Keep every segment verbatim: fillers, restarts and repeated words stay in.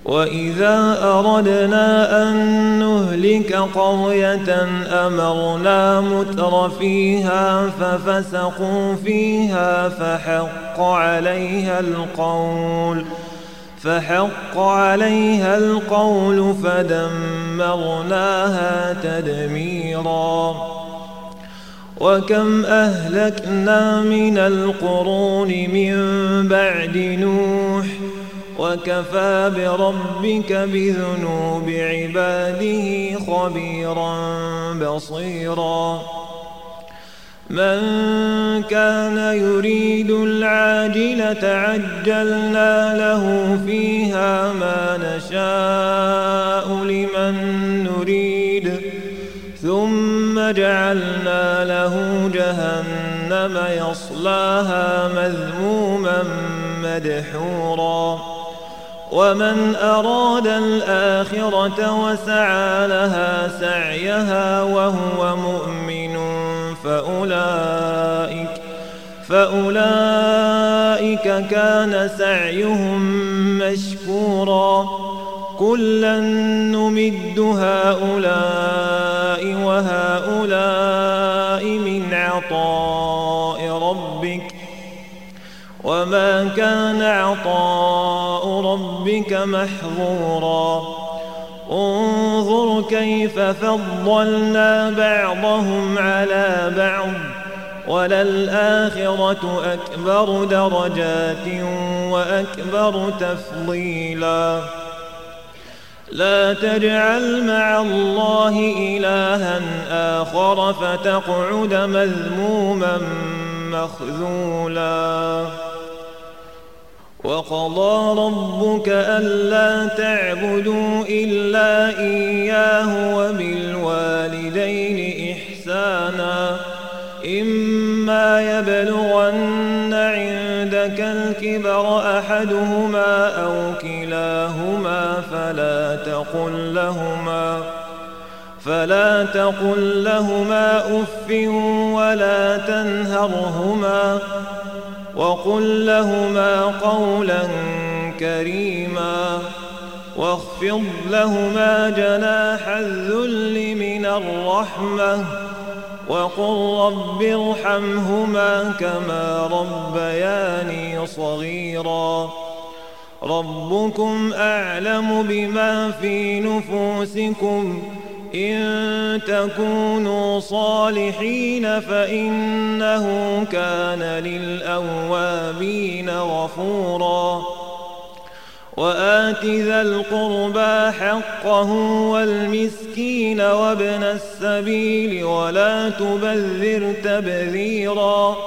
وإذا أردنا أن نهلك قرية أمرنا متر فيها ففسقوا فيها فحق عليها القول فحق عليها القول فدمرناها تدميرا. وكم أهلكنا من القرون من بعد نوح وكفى بربك بذنوب عباده خبيرا بصيرا. من كان يريد العاجلة عجلنا له فيها ما نشاء لمن نريد ثم جعلنا له جهنم يصلاها مذموما مدحورا. ومن أراد الآخرة وسعى لها سعيها وهو مؤمن فأولئك, فأولئك كان سعيهم مشكورا. كلا نمد هؤلاء وهؤلاء من عطاء ربك وما كان عطاء ربك محظورا. انظر كيف فضلنا بعضهم على بعض وللآخرة أكبر درجات وأكبر تفضيلا. لا تجعل مع الله إلها آخر فتقعد مذموما مخذولا. وقضى ربك ألا تعبدوا إلا إياه وبالوالدين إحسانا إما يبلغن عندك الكبر أحدهما أو كلاهما فلا تقل لهما فلا تقل لهما أف ولا تنهرهما وقل لهما قولا كريما واخفض لهما جناح الذل من الرحمة وقل رب ارحمهما كما ربياني صغيرا. ربكم أعلم بما في نفوسكم إن تكونوا صالحين فإنه كان للأوابين غفورا. وآت ذا القربى حقه والمسكين وابن السبيل ولا تبذر تبذيرا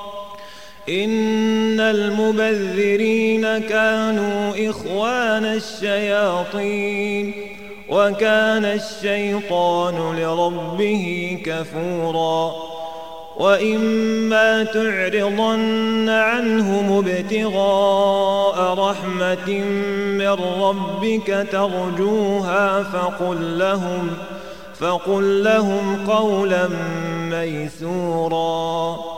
إن المبذرين كانوا إخوان الشياطين وكان الشيطان لربه كفورا. وإما تعرضن عنهم ابتغاء رحمة من ربك ترجوها فقل لهم, فقل لهم قولا ميسورا.